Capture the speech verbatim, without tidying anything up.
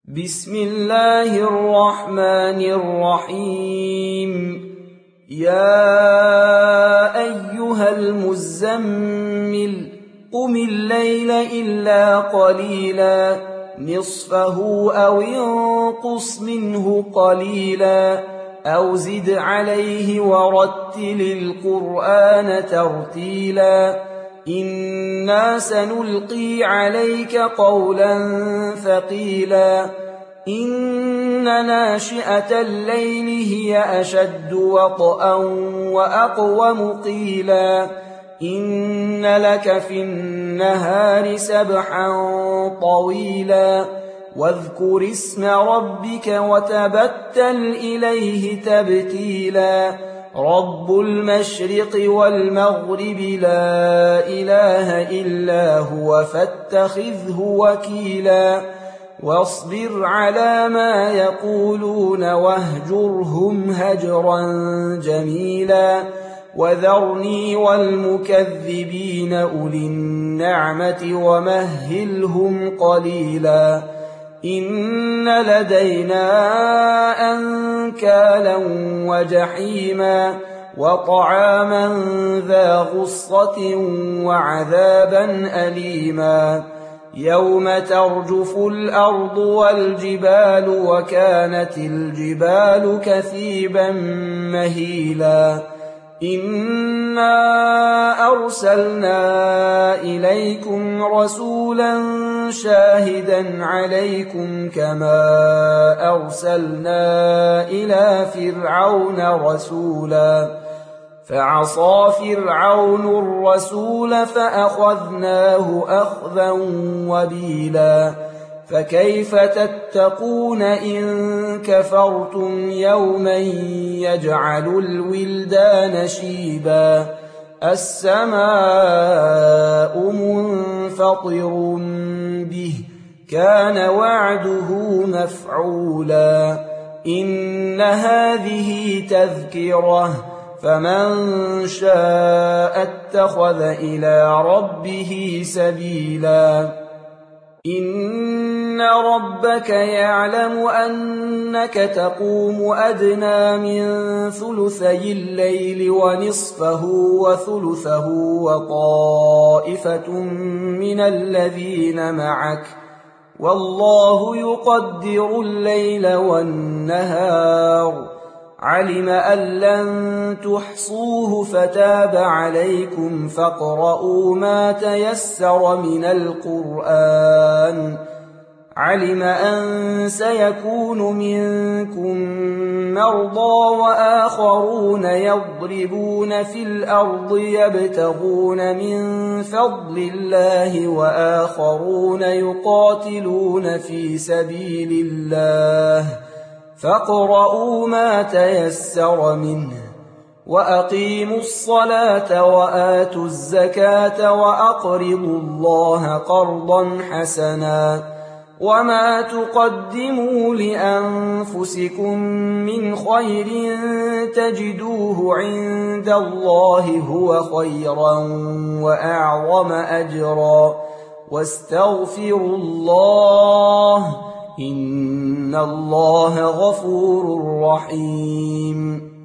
بسم الله الرحمن الرحيم. يا أيها المزمل قم الليل إلا قليلا نصفه أو انقص منه قليلا أو زد عليه ورتل القرآن ترتيلا إنا سنلقي عليك قولا ثقيلا إن ناشئة الليل هي أشد وطئا وأقوم قيلا إن لك في النهار سبحا طويلا واذكر اسم ربك وتبتل إليه تبتيلا رب المشرق والمغرب لا إله إلا هو فاتخذه وكيلا واصبر على ما يقولون واهجرهم هجرا جميلا وذرني والمكذبين أولي النعمة ومهلهم قليلا إن لدينا أنكالا وجحيما وطعاما ذا غصة وعذابا أليما يوم ترجف الأرض والجبال وكانت الجبال كثيبا مهيلا إنا أرسلنا إليكم رسولا شاهدا عليكم كما أرسلنا إلى فرعون رسولا فعصى فرعون الرسول فأخذناه أخذا وبيلا فكيف تتقون إن كفرتم يوما يجعل الولدان شيبا السماء منفطر به كان وعده مفعولا إن هذه تذكرة فمن شاء اتخذ إلى ربه سبيلا إن ربك يعلم أنك تقوم أدنى من ثلثي الليل ونصفه وثلثه وطائفة من الذين معك والله يقدر الليل والنهار علم أن لن تحصوه فتاب عليكم فاقرؤوا ما تيسر من القرآن علم أن سيكون منكم مرضى وآخرون يضربون في الأرض يبتغون من فضل الله وآخرون يقاتلون في سبيل الله فاقرؤوا ما تيسر منه وأقيموا الصلاة وآتوا الزكاة وأقرضوا الله قرضا حسنا وما تقدموا لأنفسكم من خير تجدوه عند الله هو خيرا وأعظم أجرا واستغفروا الله إن الله غفور رحيم